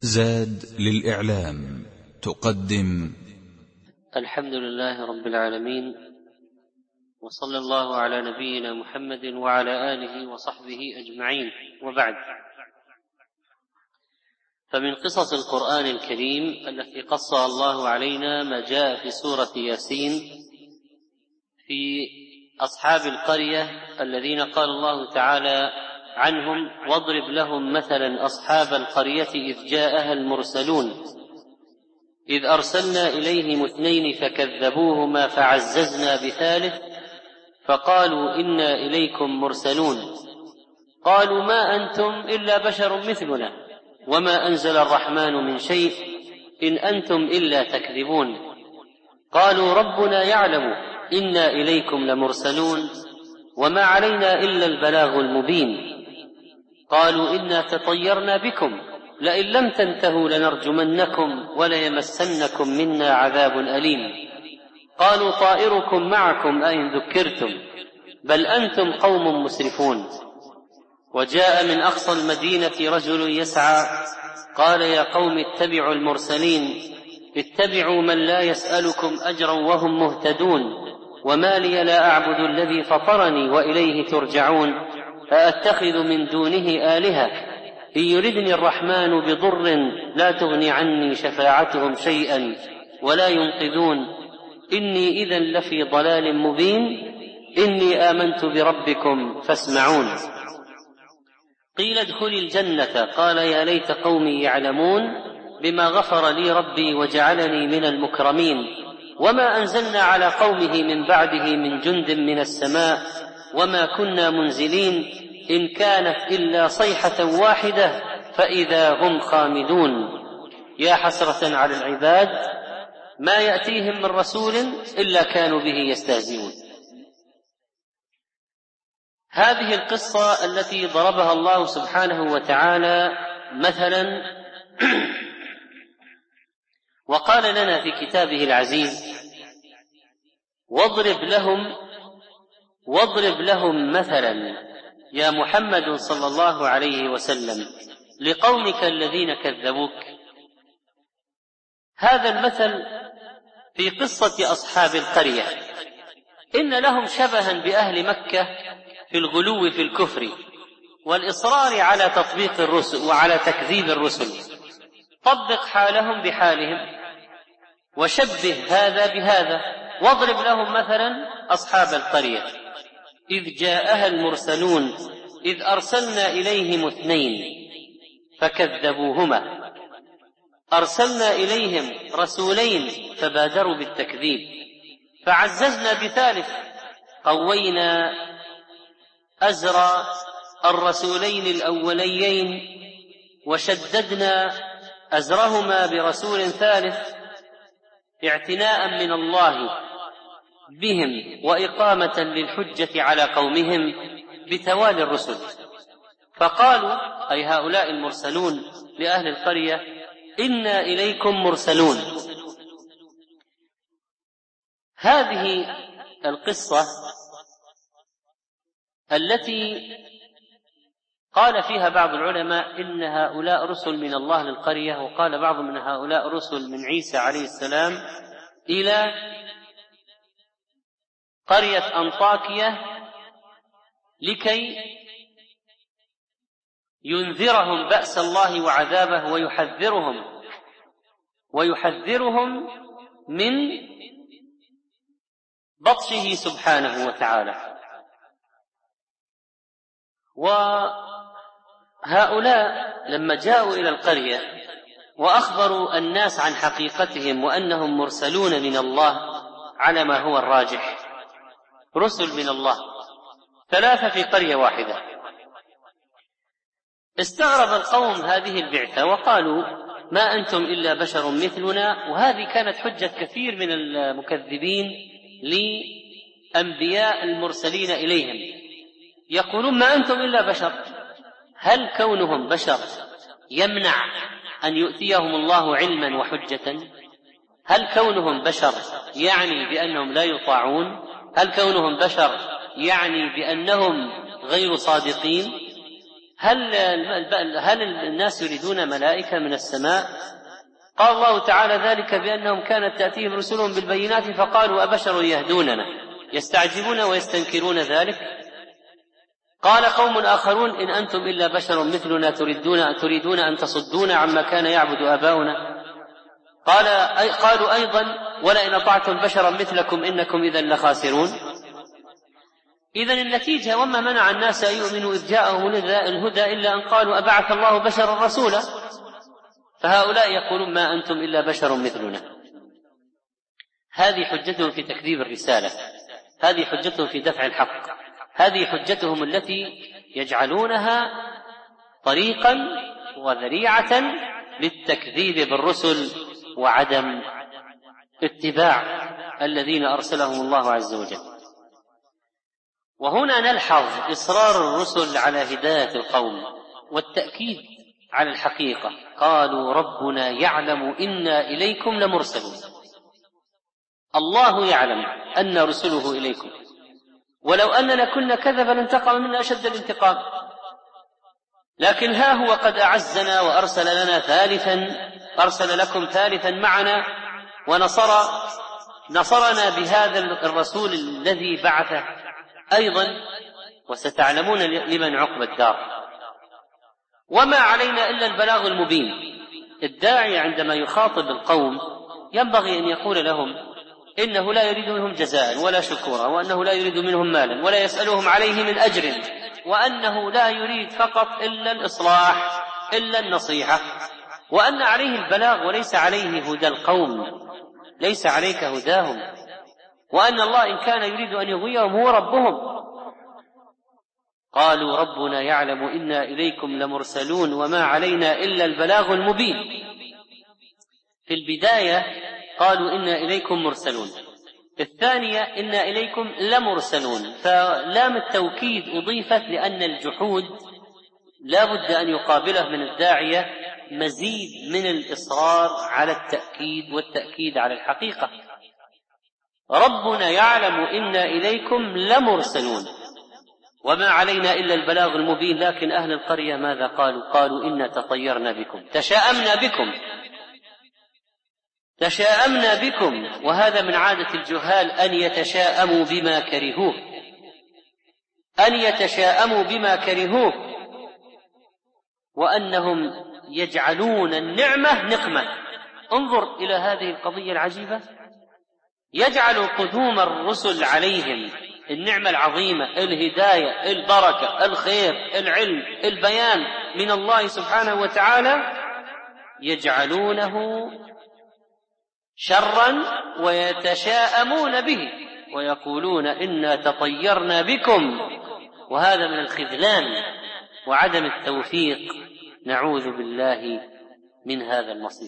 زاد للإعلام تقدم الحمد لله رب العالمين، وصلى الله على نبينا محمد وعلى آله وصحبه أجمعين، وبعد. فمن قصص القرآن الكريم التي قصها الله علينا ما جاء في سورة ياسين في أصحاب القرية الذين قال الله تعالى عنهم: واضرب لهم مثلا أصحاب القرية إذ جاءها المرسلون إذ أرسلنا إليهم 2 فكذبوهما فعززنا ب3 فقالوا إنا إليكم مرسلون. قالوا ما أنتم إلا بشر مثلنا وما أنزل الرحمن من شيء إن أنتم إلا تكذبون. قالوا ربنا يعلم إنا إليكم لمرسلون وما علينا إلا البلاغ المبين. قالوا إنا تطيرنا بكم لئن لم تنتهوا لنرجمنكم وليمسنكم منا عذاب أليم. قالوا طائركم معكم أئن ذكرتم بل أنتم قوم مسرفون. وجاء من أقصى المدينة رجل يسعى قال يا قوم اتبعوا المرسلين اتبعوا من لا يسألكم أجرا وهم مهتدون. وما لي لا أعبد الذي فطرني وإليه ترجعون. أأتخذ من دونه آلهة إن يردني الرحمن بضر لا تغني عني شفاعتهم شيئا ولا ينقذون. إني إذا لفي ضلال مبين. إني آمنت بربكم فاسمعون. قيل ادخلي الجنة قال يا ليت قومي يعلمون بما غفر لي ربي وجعلني من المكرمين. وما أنزلنا على قومه من بعده من جند من السماء وما كنا منزلين إن كانت إلا صيحة واحدة فإذا هم خامدون. يا حسرة على العباد ما يأتيهم من رسول إلا كانوا به يستهزئون. هذه القصة التي ضربها الله سبحانه وتعالى مثلا وقال لنا في كتابه العزيز: واضرب لهم مثلا يا محمد صلى الله عليه وسلم لقومك الذين كذبوك. هذا المثل في قصة أصحاب القرية إن لهم شبها بأهل مكة في الغلو في الكفر والإصرار على تطبيق الرسل وعلى تكذيب الرسل. طبق حالهم بحالهم وشبه هذا بهذا. واضرب لهم مثلا أصحاب القرية إذ جاءها المرسلون إذ أرسلنا إليهم 2 فكذبوهما. أرسلنا إليهم رسولين فبادروا بالتكذيب فعززنا ب3 قوينا أزر الرسولين الأوليين وشددنا أزرهما برسول ثالث اعتناء من الله بهم وإقامة للحجة على قومهم بتوالي الرسل. فقالوا أي هؤلاء المرسلون لأهل القرية: إنا إليكم مرسلون. هذه القصة التي قال فيها بعض العلماء إن هؤلاء رسل من الله للقرية، وقال بعض من هؤلاء رسل من عيسى عليه السلام إلى قرية أنطاكية لكي ينذرهم بأس الله وعذابه ويحذرهم من بطشه سبحانه وتعالى. وهؤلاء لما جاءوا إلى القرية وأخبروا الناس عن حقيقتهم وأنهم مرسلون من الله على ما هو الراجح، رسل من الله 3 في قرية واحدة، استغرب القوم هذه البعثة وقالوا ما أنتم إلا بشر مثلنا. وهذه كانت حجة كثير من المكذبين لأنبياء المرسلين إليهم، يقولون ما أنتم إلا بشر. هل كونهم بشر يمنع أن يؤتيهم الله علما وحجة؟ هل كونهم بشر يعني بأنهم لا يطاعون؟ هل كونهم بشر يعني بأنهم غير صادقين؟ هل الناس يريدون ملائكة من السماء؟ قال الله تعالى ذلك بأنهم كانت تأتيهم رسلهم بالبينات فقالوا أبشر يهدوننا يستعجبون ويستنكرون ذلك. قال قوم آخرون إن أنتم إلا بشر مثلنا تريدون أن تصدون عما كان يعبد آباؤنا. قالوا أيضا ولئن أطعتم بشرا مثلكم إنكم إذا لخاسرون. إذن النتيجة وما منع الناس أن يؤمنوا إذ جاءهم الهدى إلا أن قالوا أبعث الله بشرا رسولا. فهؤلاء يقولون ما أنتم إلا بشر مثلنا. هذه حجتهم في تكذيب الرسالة، هذه حجتهم في دفع الحق، هذه حجتهم التي يجعلونها طريقا وذريعة للتكذيب بالرسل وعدم اتباع الذين أرسلهم الله عز وجل. وهنا نلحظ إصرار الرسل على هداية القوم والتأكيد على الحقيقة. قالوا ربنا يعلم إنا إليكم لمرسلون. الله يعلم أن رسله إليكم، ولو أننا كنا كذبا لانتقم منا أشد الانتقام، لكن ها هو قد أعزنا أرسل لكم ثالثا معنا ونصرنا بهذا الرسول الذي بعثه أيضا، وستعلمون لمن عقبى الدار. وما علينا إلا البلاغ المبين. الداعي عندما يخاطب القوم ينبغي أن يقول لهم إنه لا يريد منهم جزاء ولا شكورا، وأنه لا يريد منهم مالا ولا يسألهم عليه من أجر، وأنه لا يريد فقط إلا الإصلاح إلا النصيحة، وأن عليه البلاغ وليس عليه هدى القوم، ليس عليك هداهم، وأن الله إن كان يريد أن يغويهم هو ربهم. قالوا ربنا يعلم إنا إليكم لمرسلون وما علينا إلا البلاغ المبين. في البداية قالوا إنا إليكم مرسلون، الثانية إنا إليكم لمرسلون، فلام التوكيد أضيفت لأن الجحود لا بد أن يقابله من الداعية مزيد من الإصرار على التأكيد والتأكيد على الحقيقة. ربنا يعلم إنا إليكم لمرسلون وما علينا إلا البلاغ المبين. لكن أهل القرية ماذا قالوا إنا تطيرنا بكم، تشاءمنا بكم. وهذا من عادة الجهال أن يتشاءموا بما كرهوه، وأنهم يجعلون النعمة نقمة. انظر إلى هذه القضية العجيبة، يجعل قدوم الرسل عليهم النعمة العظيمة، الهداية، البركة، الخير، العلم، البيان من الله سبحانه وتعالى، يجعلونه شرا ويتشاءمون به ويقولون إنا تطيرنا بكم. وهذا من الخذلان وعدم التوفيق، نعوذ بالله من هذا المصير.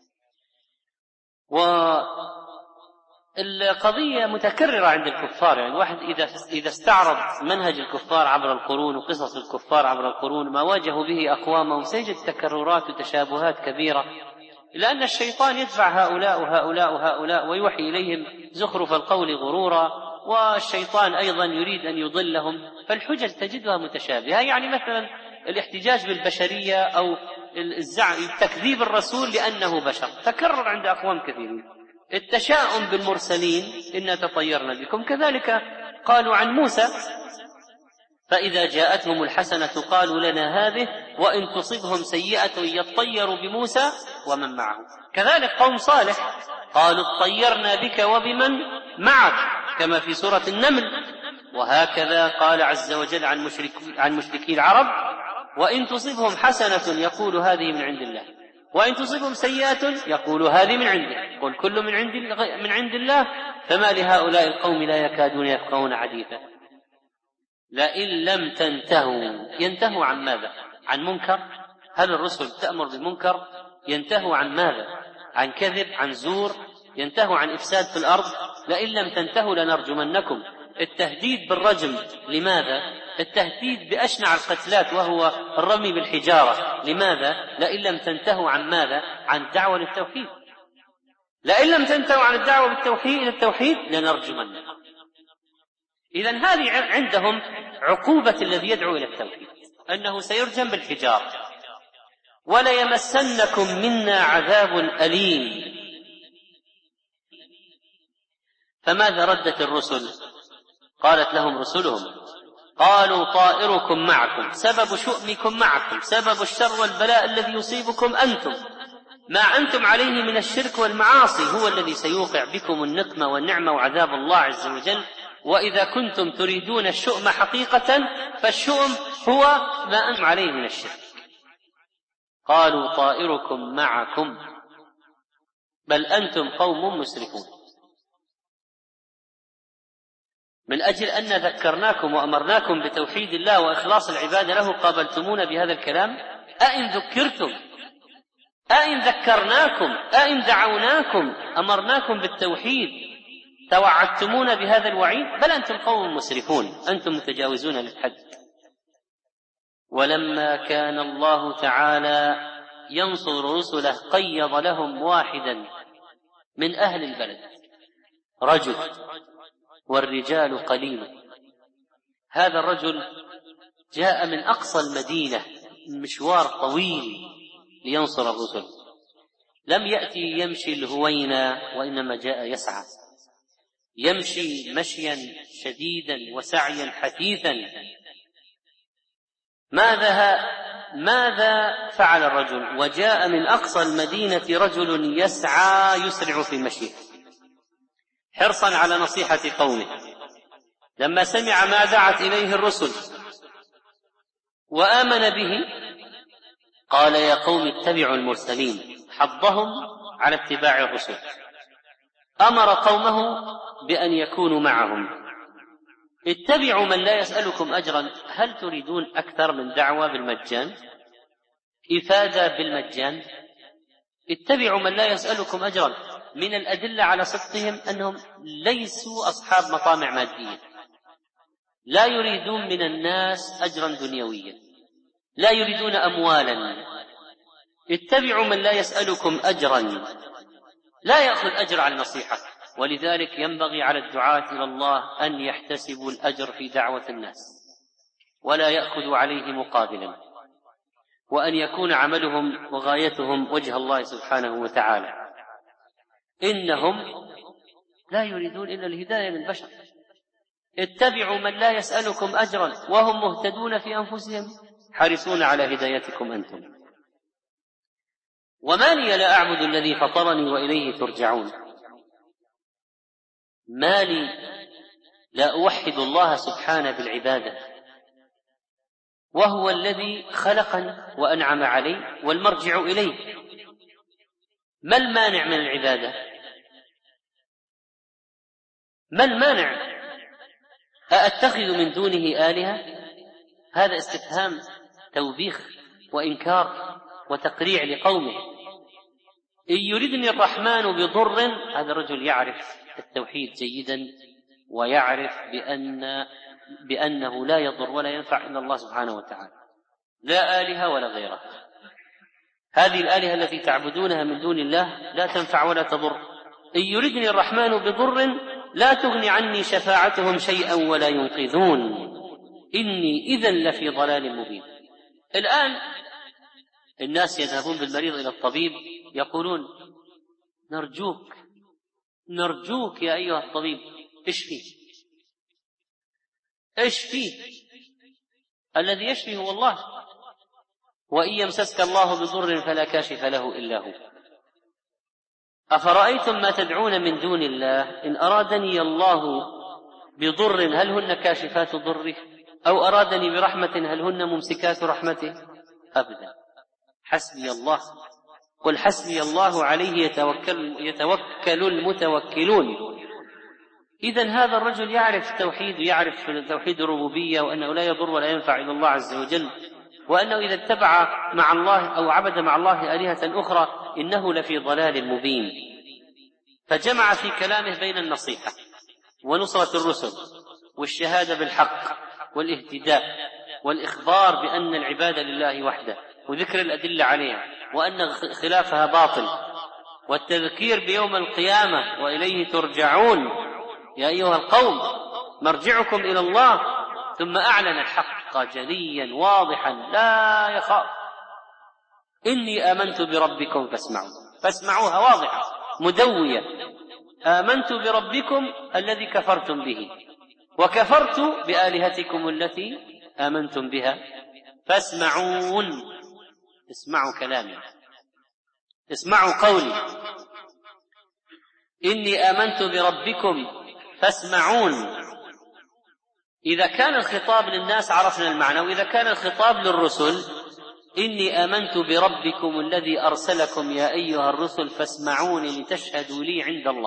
والقضية متكررة عند الكفار، يعني الواحد إذا استعرض منهج الكفار عبر القرون وقصص الكفار عبر القرون ما واجهوا به أقوامهم سيجد تكررات وتشابهات كبيرة، لأن الشيطان يدفع هؤلاء وهؤلاء وهؤلاء ويوحي إليهم زخرف القول غرورا، والشيطان أيضا يريد أن يضلهم، فالحجج تجدها متشابهة. يعني مثلا الاحتجاج بالبشرية أو تكذيب الرسول لأنه بشر تكرر عند أقوام كثيرين. التشاؤم بالمرسلين إنا تطيرنا بكم، كذلك قالوا عن موسى فإذا جاءتهم الحسنة قالوا لنا هذه وإن تصبهم سيئة يطيروا بموسى ومن معه. كذلك قوم صالح قالوا اطيرنا بك وبمن معك كما في سورة النمل. وهكذا قال عز وجل عن مشركي العرب وإن تصبهم حسنة يقول هذه من عند الله وإن تصبهم سيئة يقول هذه من عنده قل كل من عند الله فما لهؤلاء القوم لا يكادون يفقهون حديثا. لئن لم تنتهوا، ينتهوا عن ماذا؟ عن منكر. هل الرسل تأمر بالمنكر؟ ينتهوا عن ماذا؟ عن كذب، عن زور، ينتهوا عن إفساد في الأرض. لئن لم تنتهوا لنرجمنكم. التهديد بالرجم لماذا؟ التهديد بأشنع القتلات وهو الرمي بالحجارة لماذا؟ لئن لم تنتهوا عن ماذا؟ عن الدعوة للتوحيد. لئن لم تنتهوا عن الدعوة إلى التوحيد لنرجمنكم. إذن هذه عندهم عقوبة الذي يدعو إلى التوحيد. أنه سيرجم بالحجارة وليمسنكم منا عذاب أليم. فماذا ردت الرسل؟ قالت لهم رسلهم قالوا طائركم معكم، سبب شؤمكم معكم، سبب الشر والبلاء الذي يصيبكم أنتم ما أنتم عليه من الشرك والمعاصي هو الذي سيوقع بكم النقمة والنعمة وعذاب الله عز وجل. وإذا كنتم تريدون الشؤم حقيقة فالشؤم هو ما أنتم عليه من الشرك. قالوا طائركم معكم بل أنتم قوم مسرفون. من أجل أن ذكرناكم وأمرناكم بتوحيد الله وإخلاص العبادة له قابلتمونا بهذا الكلام؟ أئن ذكرتم، أئن ذكرناكم، أئن دعوناكم أمرناكم بالتوحيد توعدتمونا بهذا الوعيد؟ بل أنتم قوم مسرفون، أنتم متجاوزون للحد. ولما كان الله تعالى ينصر رسله قيض لهم واحدا من أهل البلد، رجل والرجال قليل. هذا الرجل جاء من أقصى المدينة مشوار طويل لينصر الرسل، لم يأتي يمشي الهوينة وإنما جاء يسعى، يمشي مشيا شديدا وسعيا حثيثا. ماذا فعل الرجل؟ وجاء من أقصى المدينة رجل يسعى يسرع في مشيه حرصا على نصيحة قومه. لما سمع ما دعت إليه الرسل وآمن به قال يا قوم اتبعوا المرسلين، حضهم على اتباع الرسل، أمر قومه بأن يكونوا معهم. اتبعوا من لا يسألكم أجرا. هل تريدون أكثر من دعوة بالمجان، إفادة بالمجان؟ اتبعوا من لا يسألكم أجرا. من الأدلة على صدقهم أنهم ليسوا أصحاب مطامع مادية، لا يريدون من الناس أجرا دنيويا، لا يريدون أموالا. اتبعوا من لا يسألكم أجرا، لا يأخذ أجر على النصيحة. ولذلك ينبغي على الدعاة إلى الله أن يحتسبوا الأجر في دعوة الناس ولا يأخذوا عليه مقابلا، وأن يكون عملهم وغايتهم وجه الله سبحانه وتعالى. إنهم لا يريدون إلا الهداية للبشر. اتبعوا من لا يسألكم أجرا وهم مهتدون في أنفسهم حريصون على هدايتكم أنتم. وما لي لا أعبد الذي فطرني وإليه ترجعون. ما لي لا أوحد الله سبحانه بالعبادة وهو الذي خلقني وأنعم علي والمرجع إليه. ما المانع من العبادة؟ ما المانع؟ أأتخذ من دونه آلهة؟ هذا استفهام توبيخ وإنكار وتقريع لقومه. إن يردني الرحمن بضر، هذا الرجل يعرف التوحيد جيدا ويعرف بأنه لا يضر ولا ينفع إلا الله سبحانه وتعالى، لا آلهة ولا غيره. هذه الآلهة التي تعبدونها من دون الله لا تنفع ولا تضر. إن يردني الرحمن بضر لا تغني عني شفاعتهم شيئا ولا ينقذون إني إذن لفي ضلال مبين. الآن الناس يذهبون بالمريض إلى الطبيب يقولون نرجوك يا أيها الطبيب اشفي. الذي يشفي هو الله. وإن يمسسك الله بضر فلا كاشف له إلا هو. أفرأيتم ما تدعون من دون الله إن أرادني الله بضر هل هن كاشفات ضره أو أرادني برحمة هل هن ممسكات رحمته؟ أبدا. حسبي الله، قل حسبي الله عليه يتوكل المتوكلون. إذن هذا الرجل يعرف التوحيد ويعرف توحيد الربوبية وأنه لا يضر ولا ينفع إلا الله عز وجل، وأنه إذا اتبع مع الله أو عبد مع الله آلهة أخرى إنه لفي ضلال مبين. فجمع في كلامه بين النصيحة ونصرة الرسل والشهادة بالحق والاهتداء والإخبار بأن العبادة لله وحده وذكر الأدلة عليها وأن خلافها باطل والتذكير بيوم القيامة وإليه ترجعون يا أيها القوم مرجعكم إلى الله. ثم أعلن الحق الحق جليا واضحا لا يخاف. إني آمنت بربكم فاسمعوها واضحة مدوية. آمنت بربكم الذي كفرتم به وكفرت بآلهتكم التي آمنتم بها فاسمعون. اسمعوا كلامي، اسمعوا قولي. إني آمنت بربكم فاسمعون. إذا كان الخطاب للناس عرفنا المعنى، وإذا كان الخطاب للرسل إني آمنت بربكم الذي أرسلكم يا أيها الرسل فاسمعوني لتشهدوا لي عند الله،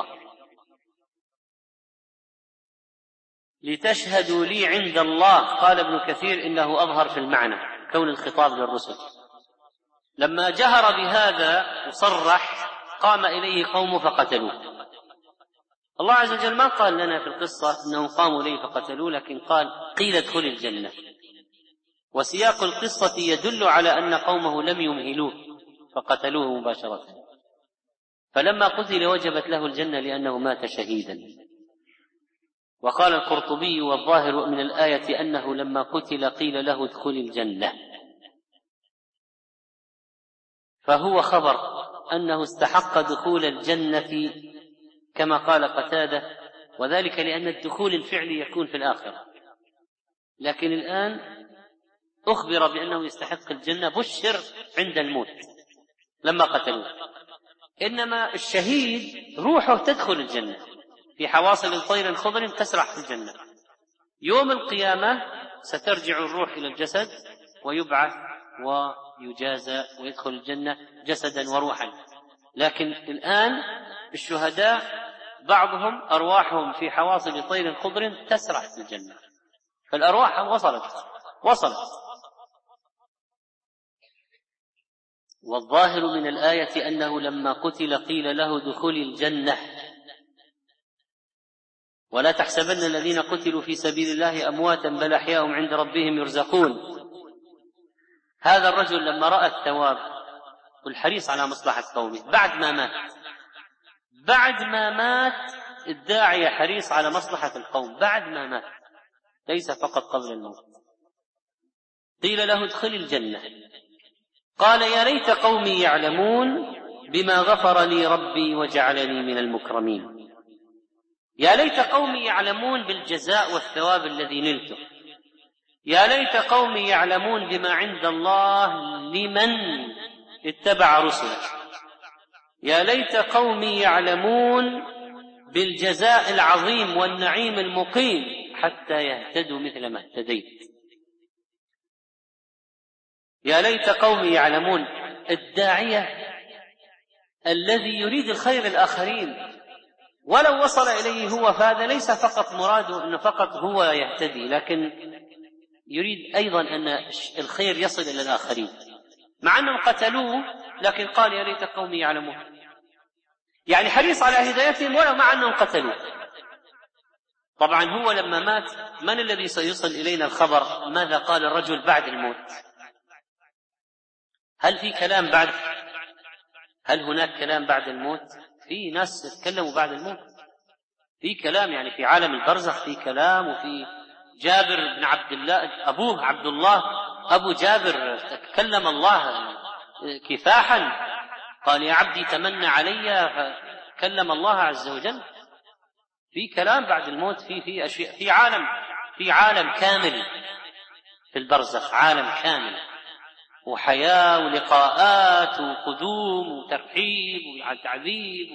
لتشهدوا لي عند الله. قال ابن كثير إنه أظهر في المعنى كون الخطاب للرسل. لما جهر بهذا وصرح قام إليه قوم فقتلوه. الله عز وجل ما قال لنا في القصة أنهم قاموا إليه فقتلوه، لكن قال قيل ادخل الجنة، وسياق القصة يدل على أن قومه لم يمهلوه فقتلوه مباشرة. فلما قتل وجبت له الجنة لأنه مات شهيدا. وقال القرطبي والظاهر من الآية أنه لما قتل قيل له ادخل الجنة، فهو خبر أنه استحق دخول الجنة كما قال قتادة، وذلك لأن الدخول الفعلي يكون في الآخرة، لكن الآن أخبر بأنه يستحق الجنة، بشر عند الموت لما قتلوه. إنما الشهيد روحه تدخل الجنة في حواصل طير خضر تسرح في الجنة. يوم القيامة سترجع الروح إلى الجسد ويبعث ويجازى ويدخل الجنة جسدا وروحا. لكن الآن الشهداء بعضهم أرواحهم في حواصل طير خضر تسرح في الجنة، فالأرواح وصلت. والظاهر من الآية أنه لما قتل قيل له دخول الجنة. ولا تحسبن الذين قتلوا في سبيل الله أمواتا بل أحياء عند ربهم يرزقون. هذا الرجل لما رأى الثواب والحريص على مصلحة قومه بعد ما مات الداعية حريص على مصلحة القوم بعد ما مات، ليس فقط قبل الموت. قيل له ادخل الجنة قال يا ليت قومي يعلمون بما غفر لي ربي وجعلني من المكرمين. يا ليت قومي يعلمون بالجزاء والثواب الذي نلته. يا ليت قومي يعلمون بما عند الله لمن اتبع رسله. يا ليت قومي يعلمون بالجزاء العظيم والنعيم المقيم حتى يهتدوا مثل ما اهتديت. يا ليت قومي يعلمون. الداعية الذي يريد الخير للآخرين ولو وصل إليه هو، فهذا ليس فقط مراده أنه فقط هو يهتدي، لكن يريد أيضا أن الخير يصل إلى الآخرين، مع أنهم قتلوه لكن قال يا ليت قومي يعلمون، يعني حريص على هدايتهم ولو مع أنهم قتلوه. طبعا هو لما مات من الذي سيصل إلينا الخبر ماذا قال الرجل بعد الموت؟ هل في كلام بعد؟ هل هناك كلام بعد الموت؟ في ناس يتكلموا بعد الموت، في كلام، يعني في عالم البرزخ في كلام. وفي جابر بن عبد الله أبوه عبد الله أبو جابر تكلم الله كفاحا، قال يا عبدي تمنى علي، فكلم الله عز وجل. في كلام بعد الموت، في أشياء، في عالم كامل في البرزخ، عالم كامل وحياة ولقاءات وقدوم وترحيب وتعذيب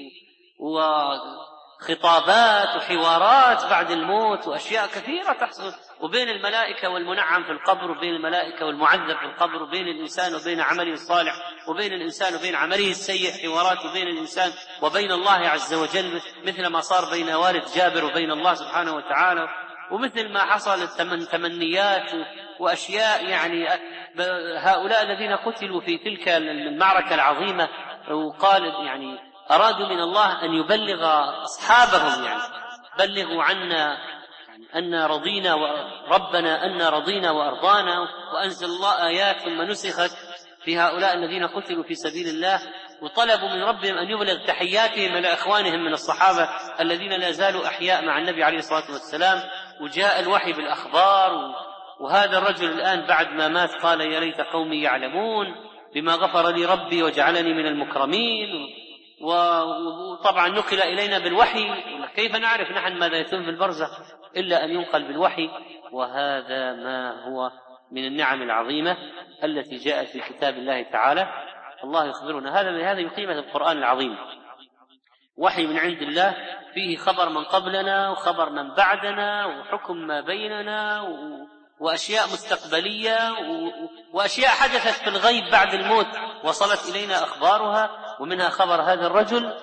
وخطابات وحوارات بعد الموت وأشياء كثيرة تحصل، وبين الملائكة والمنعم في القبر، وبين الملائكة والمعذب في القبر، وبين الإنسان وبين عمله الصالح، وبين الإنسان وبين عمله السيء، حوارات وبين الإنسان وبين الله عز وجل، مثل ما صار بين والد جابر وبين الله سبحانه وتعالى، ومثل ما حصل من تمنيات وأشياء. يعني هؤلاء الذين قتلوا في تلك المعركة العظيمة، وقال يعني أرادوا من الله أن يبلغ أصحابهم، يعني بلغوا عنا أن رضينا وربنا أن رضينا وأرضانا، وأنزل الله آيات ثم نسخت في هؤلاء الذين قتلوا في سبيل الله، وطلبوا من ربهم أن يبلغ تحياتهم إلى إخوانهم من الصحابة الذين لا زالوا أحياء مع النبي عليه الصلاة والسلام. وجاء الوحي بالأخبار وهذا الرجل الآن بعد ما مات قال يا ليت قومي يعلمون بما غفر لي ربي وجعلني من المكرمين، وطبعا نقل إلينا بالوحي، كيف نعرف نحن ماذا يتم في البرزخ إلا أن ينقل بالوحي. وهذا ما هو من النعم العظيمة التي جاءت في كتاب الله تعالى. الله يخبرنا هذا بقيمة القرآن العظيم، وحي من عند الله فيه خبر من قبلنا وخبر من بعدنا وحكم ما بيننا وأشياء مستقبلية وأشياء حدثت في الغيب بعد الموت وصلت إلينا أخبارها، ومنها خبر هذا الرجل.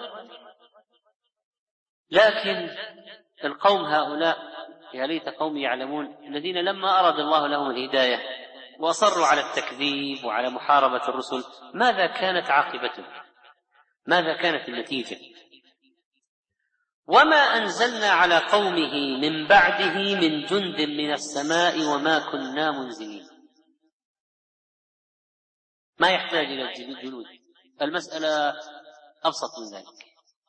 لكن القوم هؤلاء يا ليت قومي يعلمون الذين لما أراد الله لهم الهداية وأصروا على التكذيب وعلى محاربة الرسل، ماذا كانت عاقبته؟ ماذا كانت النتيجة؟ وما أنزلنا على قومه من بعده من جند من السماء وما كنا منزلين. ما يحتاج إلى الجنود، المسألة أبسط من ذلك.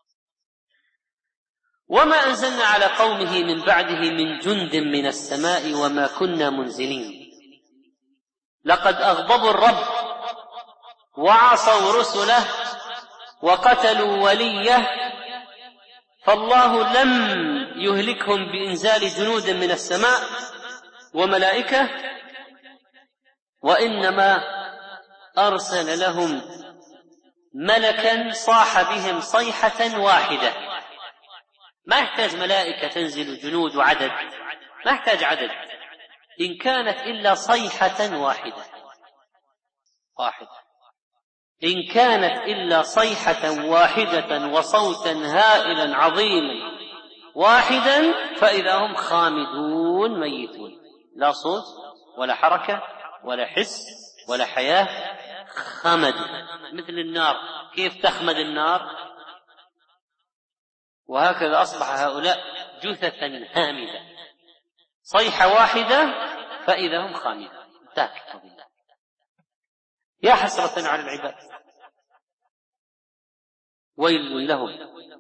وما أنزلنا على قومه من بعده من جند من السماء وما كنا منزلين لقد أغضبوا الرب وعصوا رسله وقتلوا وليه، فالله لم يهلكهم بإنزال جنود من السماء وملائكة، وإنما أرسل لهم ملكا صاح بهم صيحة واحدة. ما يحتاج ملائكة تنزل جنود وعدد، ما يحتاج عدد، إن كانت إلا صيحة واحدة إن كانت إلا صيحة واحدة وصوتا هائلا عظيما واحدا فإذا هم خامدون ميتون، لا صوت ولا حركة ولا حس ولا حياة، خمد مثل النار. كيف تخمد النار؟ وهكذا أصبح هؤلاء جثثا هامدة، صيحة واحدة فإذا هم خامدون. يا حسرة على العباد، ويل لهم،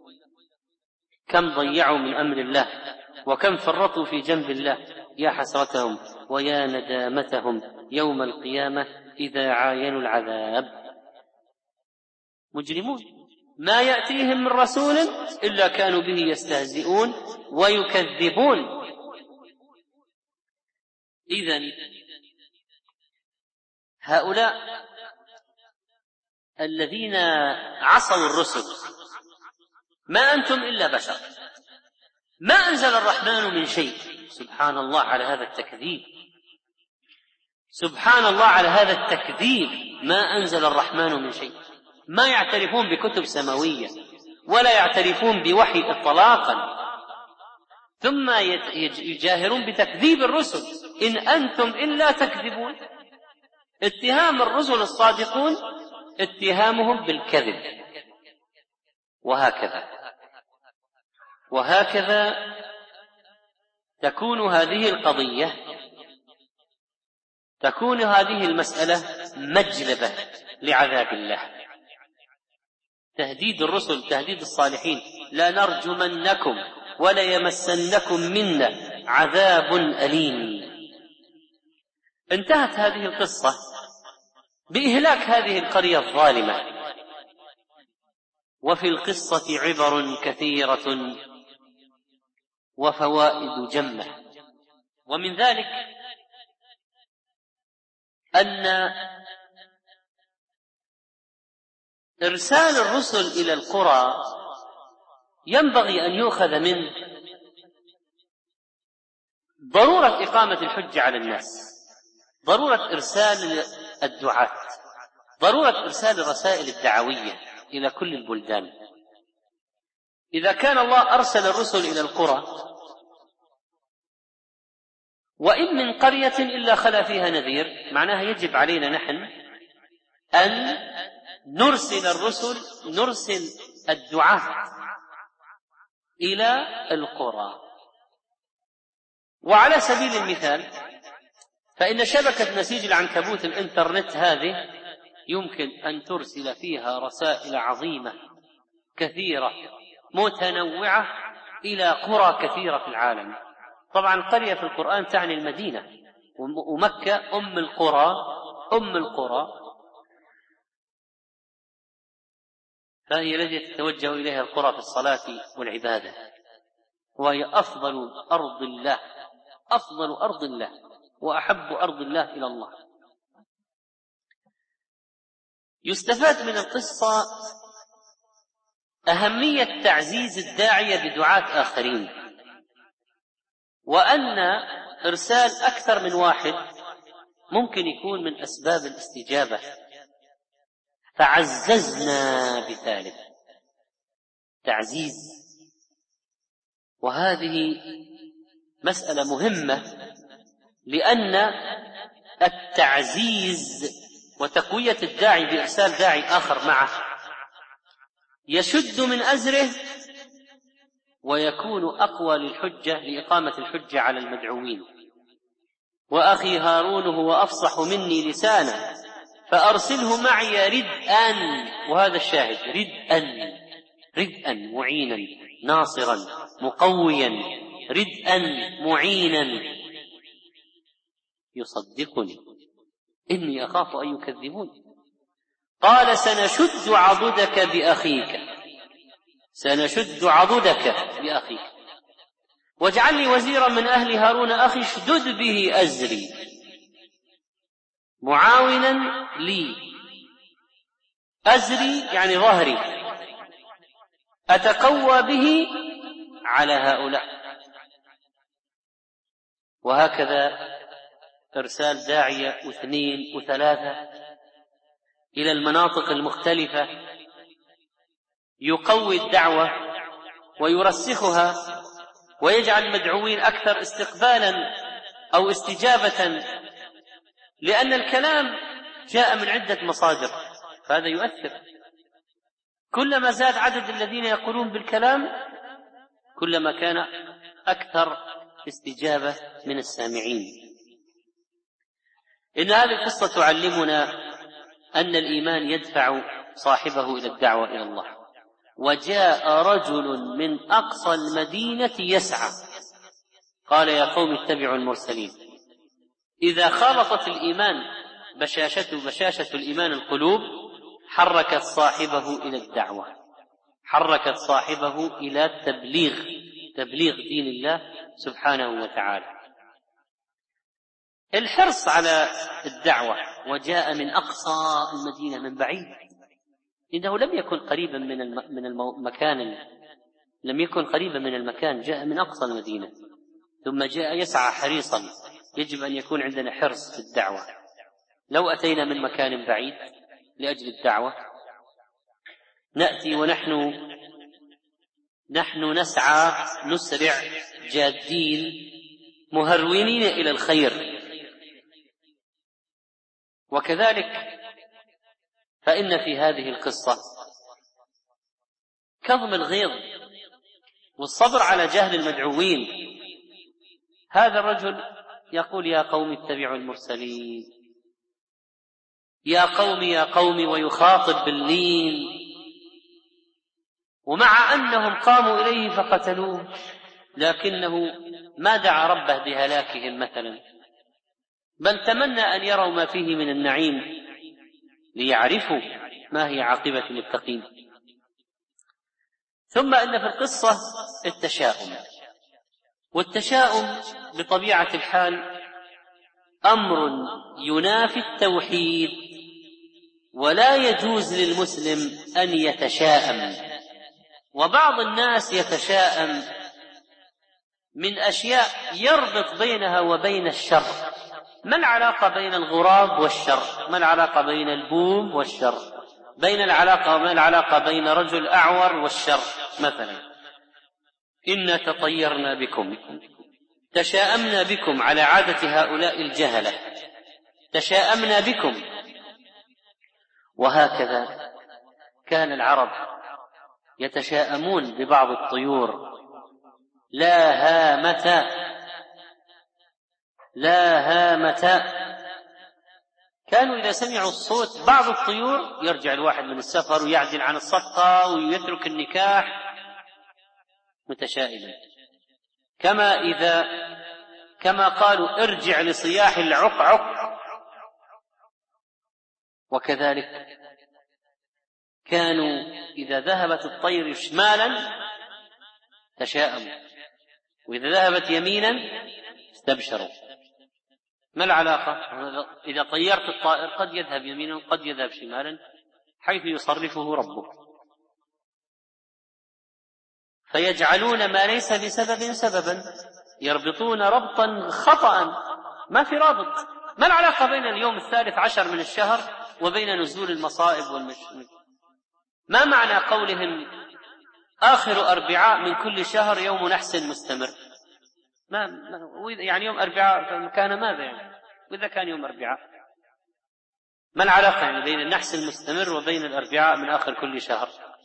كم ضيعوا من أمر الله وكم فرطوا في جنب الله. يا حسرتهم ويا ندامتهم يوم القيامة إذا عاينوا العذاب. مجرمون ما يأتيهم من رسول إلا كانوا به يستهزئون ويكذبون. إذن هؤلاء الذين عصوا الرسل ما أنتم إلا بشر، ما أنزل الرحمن من شيء. سبحان الله على هذا التكذيب، سبحان الله على هذا التكذيب. ما أنزل الرحمن من شيء، ما يعترفون بكتب سماوية ولا يعترفون بوحي إطلاقا، ثم يجاهرون بتكذيب الرسل. إن أنتم إلا تكذبون. اتهام الرسل الصادقون اتهامهم بالكذب. وهكذا تكون هذه القضية، تكون هذه المسألة مجلبة لعذاب الله. تهديد الرسل، تهديد الصالحين: لا نرجمنكم ولا يمسنكم منا عذاب أليم. انتهت هذه القصة بإهلاك هذه القرية الظالمة. وفي القصة عبر كثيرة وفوائد جمة، ومن ذلك أن إرسال الرسل إلى القرى ينبغي أن يؤخذ من ضرورة إقامة الحجة على الناس، ضرورة إرسال الدعاة، ضرورة إرسال الرسائل الدعوية إلى كل البلدان. إذا كان الله أرسل الرسل إلى القرى وإن من قرية إلا خلا فيها نذير، معناها يجب علينا نحن أن نرسل الرسل، نرسل الدعاة إلى القرى. وعلى سبيل المثال فإن شبكة نسيج العنكبوت الإنترنت هذه يمكن أن ترسل فيها رسائل عظيمة كثيرة متنوعة إلى قرى كثيرة في العالم. طبعا قرية في القرآن تعني المدينة، ومكة أم القرى، فهي التي تتوجه إليها القرى في الصلاة والعبادة، وهي أفضل أرض الله وأحب أرض الله إلى الله. يستفاد من القصة أهمية تعزيز الداعية بدعاة آخرين، وأن إرسال أكثر من واحد ممكن يكون من أسباب الاستجابة، فعززنا بثالث تعزيز. وهذه مسألة مهمة، لأن التعزيز وتقوية الداعي بإرسال داعي آخر معه يشد من أزره ويكون أقوى لإقامة الحجة على المدعوين. وأخي هارون هو أفصح مني لسانا فأرسله معي ردءا، وهذا الشاهد، ردءا معينا ناصرا مقويا، ردءا معينا يصدقني إني أخاف أن يكذبون. قال سنشد عضدك بأخيك واجعل لي وزيرا من أهل هارون أخي اشدد به أزري معاونا لي. أزري يعني ظهري، أتقوى به على هؤلاء. وهكذا إرسال داعية 2 و3 إلى المناطق المختلفة يقوي الدعوة ويرسخها ويجعل المدعوين أكثر استقبالا أو استجابة، لأن الكلام جاء من عدة مصادر، فهذا يؤثر. كلما زاد عدد الذين يقولون بالكلام كلما كان أكثر استجابة من السامعين. إن هذه القصة تعلمنا أن الإيمان يدفع صاحبه إلى الدعوة إلى الله. وجاء رجل من أقصى المدينة يسعى قال يا قوم اتبعوا المرسلين. إذا خالطت الإيمان بشاشة الإيمان القلوب حركت صاحبه إلى الدعوة، حركت صاحبه إلى تبليغ دين الله سبحانه وتعالى. الحرص على الدعوة، وجاء من أقصى المدينة من بعيد، إنه لم يكن قريبا من المكان، جاء من أقصى المدينة ثم جاء يسعى حريصا. يجب أن يكون عندنا حرص في الدعوة. لو أتينا من مكان بعيد لأجل الدعوة نأتي ونحن نسعى نسرع جادين مهرولين إلى الخير. وكذلك فإن في هذه القصة كظم الغيظ والصبر على جهل المدعوين. هذا الرجل يقول يا قوم اتبعوا المرسلين، يا قوم ويخاطب باللين، ومع أنهم قاموا إليه فقتلوه لكنه ما دعا ربه بهلاكهم مثلا، بل تمنى أن يروا ما فيه من النعيم ليعرفوا ما هي عاقبة المتقين. ثم إن في القصة التشاؤم، والتشاؤم بطبيعة الحال أمر ينافي التوحيد، ولا يجوز للمسلم أن يتشاءم. وبعض الناس يتشاءم من أشياء يربط بينها وبين الشر. ما العلاقة بين الغراب والشر؟ ما العلاقة بين البوم والشر؟ ما العلاقة بين رجل أعور والشر مثلا؟ إنا تطيرنا بكم، تشاءمنا بكم على عادة هؤلاء الجهلة، تشاءمنا بكم. وهكذا كان العرب يتشاءمون ببعض الطيور. لا هامة. كانوا إذا سمعوا الصوت بعض الطيور يرجع الواحد من السفر ويعدل عن الصفقة ويترك النكاح متشائما. كما إذا كما قالوا ارجع لصياح العقعق. وكذلك كانوا إذا ذهبت الطير شمالا تشاءموا، وإذا ذهبت يمينا استبشروا. ما العلاقة؟ إذا طيرت الطائر قد يذهب يمينا قد يذهب شمالا حيث يصرفه ربه، فيجعلون ما ليس بسبب سببا، يربطون ربطا خطأ ما في رابط. ما العلاقة بين اليوم 13 من الشهر وبين نزول المصائب ما معنى قولهم آخر أربعاء من كل شهر يوم نحس مستمر؟ يعني يوم أربعاء كان ماذا يعني؟ وإذا كان يوم أربعاء ما العلاقة يعني بين النحس المستمر وبين الأربعاء من آخر كل شهر؟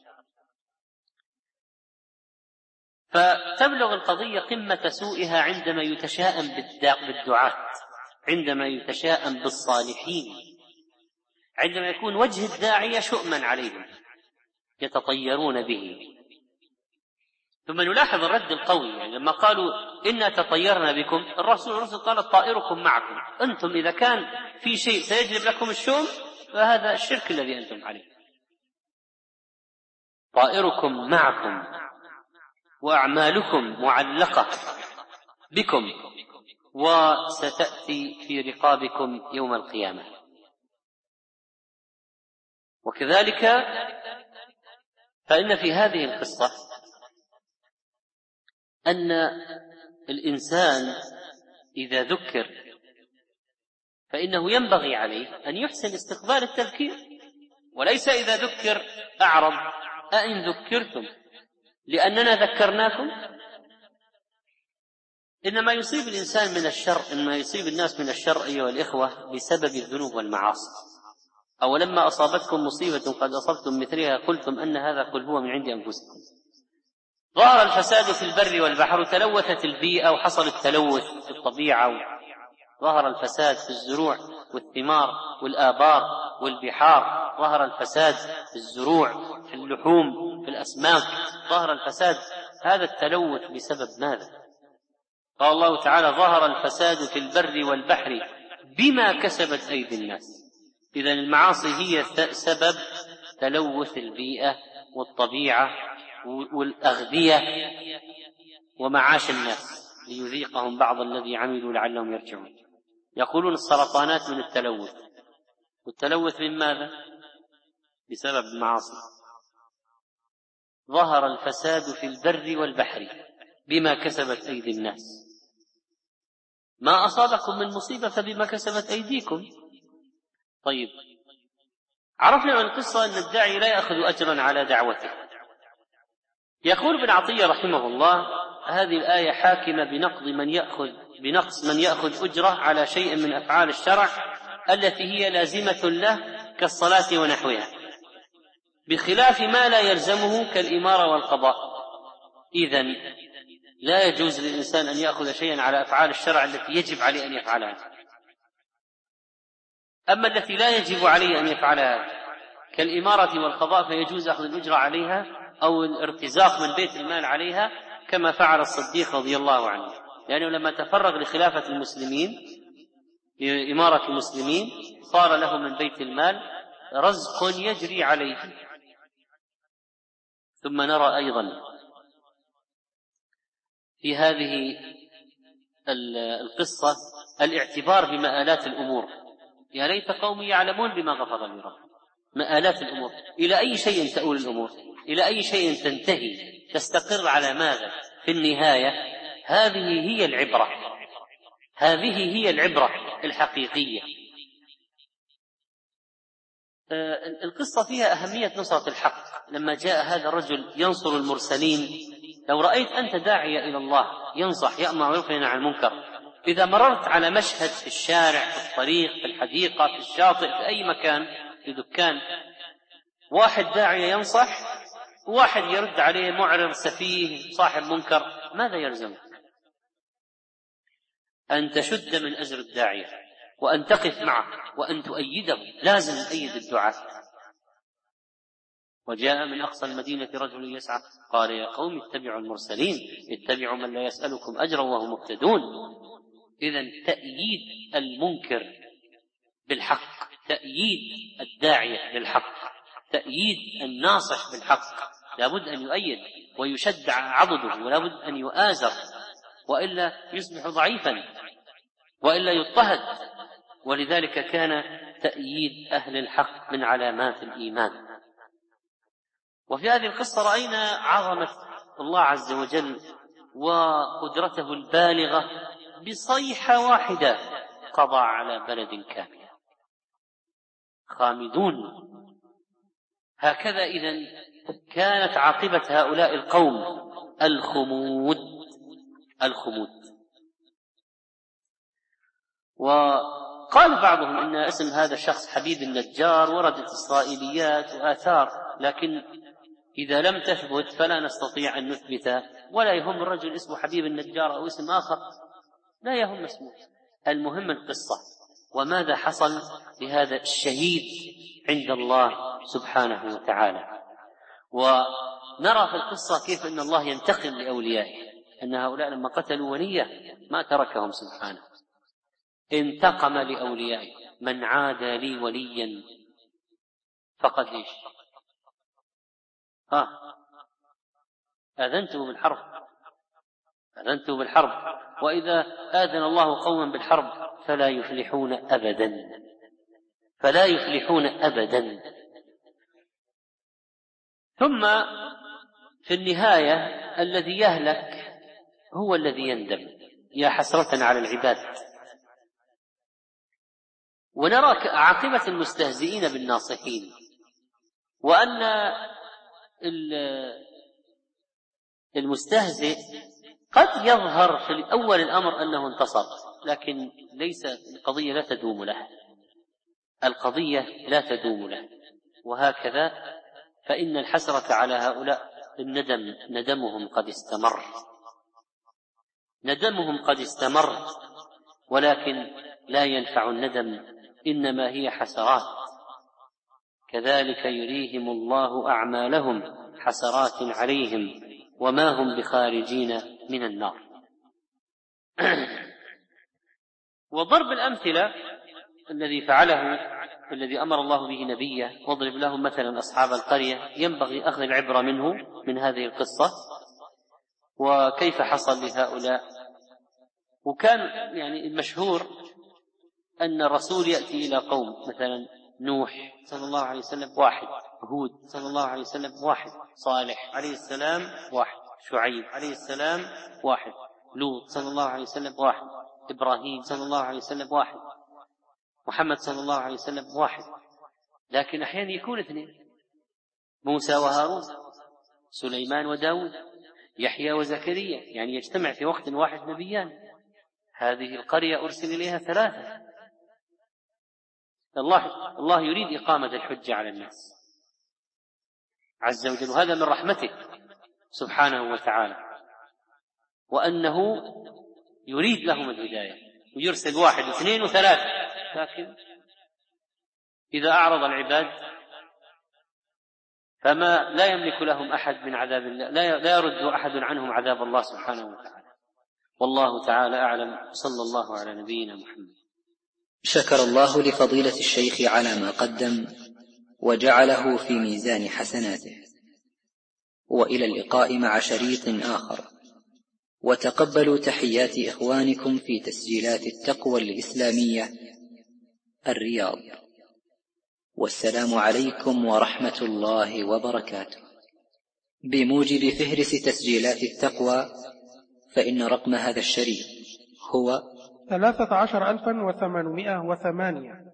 فتبلغ القضية قمة سوءها عندما يتشاءم بالدعاة، عندما يتشاءم بالصالحين، عندما يكون وجه الداعية شؤما عليهم يتطيرون به. ثم نلاحظ الرد القوي، يعني لما قالوا إنا تطيرنا بكم، الرسول قال طائركم معكم، أنتم إذا كان في شيء سيجلب لكم الشؤم فهذا الشرك الذي أنتم عليه. طائركم معكم وأعمالكم معلقة بكم وستأتي في رقابكم يوم القيامة. وكذلك فإن في هذه القصة أن الإنسان إذا ذكر فإنه ينبغي عليه أن يحسن استقبال التذكير، وليس إذا ذكر أعرض أئن ذكرتم لأننا ذكرناكم. إنما يصيب الإنسان من الشر، إنما يصيب الناس من الشر أيها الإخوة بسبب الذنوب والمعاصي. أولما أصابتكم مصيبة قد أصبتم مثلها قلتم أن هذا قل هو من عند أنفسكم. ظهر الفساد في البر والبحر، تلوثت البيئة وحصل التلوث في الطبيعة، ظهر الفساد في الزروع والثمار والآبار والبحار، ظهر الفساد في الزروع في اللحوم في الأسماك، ظهر الفساد. هذا التلوث بسبب ماذا؟ قال الله تعالى ظهر الفساد في البر والبحر بما كسبت أيدي الناس. إذن المعاصي هي سبب تلوث البيئة والطبيعة والأغذية ومعاش الناس، ليذيقهم بعض الذي عملوا لعلهم يرجعون. يقولون السرطانات من التلوث، والتلوث من ماذا؟ بسبب المعاصي. ظهر الفساد في البر والبحر بما كسبت أيدي الناس. ما أصابكم من مصيبة فبما كسبت أيديكم. طيب، عرفنا من القصة أن الداعي لا يأخذ أجرا على دعوته. يقول ابن عطية رحمه الله هذه الآية حاكمة بنقص من يأخذ أجرة على شيء من أفعال الشرع التي هي لازمة له كالصلاة ونحوها، بخلاف ما لا يلزمه كالإمارة والقضاء. إذن لا يجوز للإنسان أن يأخذ شيئا على أفعال الشرع التي يجب عليه أن يفعلها. أما التي لا يجب عليه أن يفعلها كالإمارة والقضاء فيجوز أخذ الأجرة عليها أو الارتزاق من بيت المال عليها، كما فعل الصديق رضي الله عنه، لأنه لما تفرغ لخلافة المسلمين لإمارة المسلمين صار له من بيت المال رزق يجري عليه. ثم نرى أيضا في هذه القصة الاعتبار بمآلات الأمور. يا ليت قومي يعلمون بما غفر لي ربي. مآلات الأمور، إلى أي شيء تؤول الأمور؟ إلى أي شيء تنتهي؟ تستقر على ماذا في النهاية؟ هذه هي العبرة، هذه هي العبرة الحقيقية. القصة فيها أهمية نصرة الحق. لما جاء هذا الرجل ينصر المرسلين، لو رأيت أنت داعية إلى الله ينصح يأمر وينهى عن المنكر، إذا مررت على مشهد في الشارع في الطريق في الحديقة في الشاطئ في أي مكان في دكان، واحد داعية ينصح وواحد يرد عليه معرض سفيه صاحب منكر، ماذا يلزمك؟ أن تشد من أجر الداعية وأن تقف معه وأن تؤيده. لازم نؤيد الدعاة. وجاء من أقصى المدينة رجل يسعى قال يا قوم اتبعوا المرسلين، اتبعوا من لا يسألكم أجرا وهم مهتدون. إذن تأييد المنكر بالحق، تأييد الداعية للحق، تأييد الناصح بالحق لابد أن يؤيد ويشد عضده، ولابد أن يؤازر، وإلا يصبح ضعيفا، وإلا يضطهد. ولذلك كان تأييد أهل الحق من علامات الإيمان. وفي هذه القصة رأينا عظمة الله عز وجل وقدرته البالغة، بصيحة واحدة قضى على بلد كامل خامدون. هكذا إذن كانت عاقبة هؤلاء القوم الخمود. وقال بعضهم إن اسم هذا الشخص حبيب النجار وردت إسرائيليات وآثار، لكن إذا لم تثبت فلا نستطيع أن نثبت، ولا يهم الرجل اسمه حبيب النجار أو اسم آخر، لا يهم اسمه، المهم القصة وماذا حصل لهذا الشهيد عند الله سبحانه وتعالى. ونرى في القصة كيف أن الله ينتقم لأوليائه، أن هؤلاء لما قتلوا وليه ما تركهم سبحانه، انتقم لأوليائه. من عادى لي وليا فقد إيش؟ آذنته بالحرب، وإذا آذن الله قوما بالحرب فلا يفلحون أبدا. ثم في النهاية الذي يهلك هو الذي يندم، يا حسرة على العباد. ونرى عاقبة المستهزئين بالناصحين، وأن المستهزئ قد يظهر في أول الأمر أنه انتصر، لكن ليس القضية لا تدوم له. وهكذا فإن الحسرة على هؤلاء ندمهم قد استمر، ولكن لا ينفع الندم، إنما هي حسرات. كذلك يريهم الله أعمالهم حسرات عليهم وما هم بخارجين من النار. وضرب الأمثلة الذي أمر الله به نبيه، واضرب لهم مثلا أصحاب القرية، ينبغي أخذ العبرة منه من هذه القصة وكيف حصل لهؤلاء. وكان يعني المشهور أن الرسول يأتي إلى قوم، مثلا نوح صلى الله عليه وسلم واحد، هود صلى الله عليه وسلم واحد، صالح عليه السلام واحد، شعيب عليه السلام واحد، لوط صلى الله عليه وسلم واحد، إبراهيم صلى الله عليه وسلم واحد، محمد صلى الله عليه وسلم واحد. لكن أحيانا يكون اثنين، موسى وهارون، سليمان وداود، يحيى وزكريا، يعني يجتمع في وقت واحد نبيان. هذه القرية أرسل إليها 3. الله يريد إقامة الحجة على الناس عز وجل، وهذا من رحمته سبحانه وتعالى، وأنه يريد لهم الهداية ويرسل 1 و2 و3. لكن إذا أعرض العباد فما لا يملك لهم أحد من عذاب الله، لا يرد أحد عنهم عذاب الله سبحانه وتعالى. والله تعالى أعلم. صلى الله على نبينا محمد. شكر الله لفضيلة الشيخ على ما قدم وجعله في ميزان حسناته. وإلى اللقاء مع شريط آخر، وتقبلوا تحيات إخوانكم في تسجيلات التقوى الإسلامية الرياض. والسلام عليكم ورحمة الله وبركاته. بموجب فهرس تسجيلات التقوى، فإن رقم هذا الشريط هو 13,808.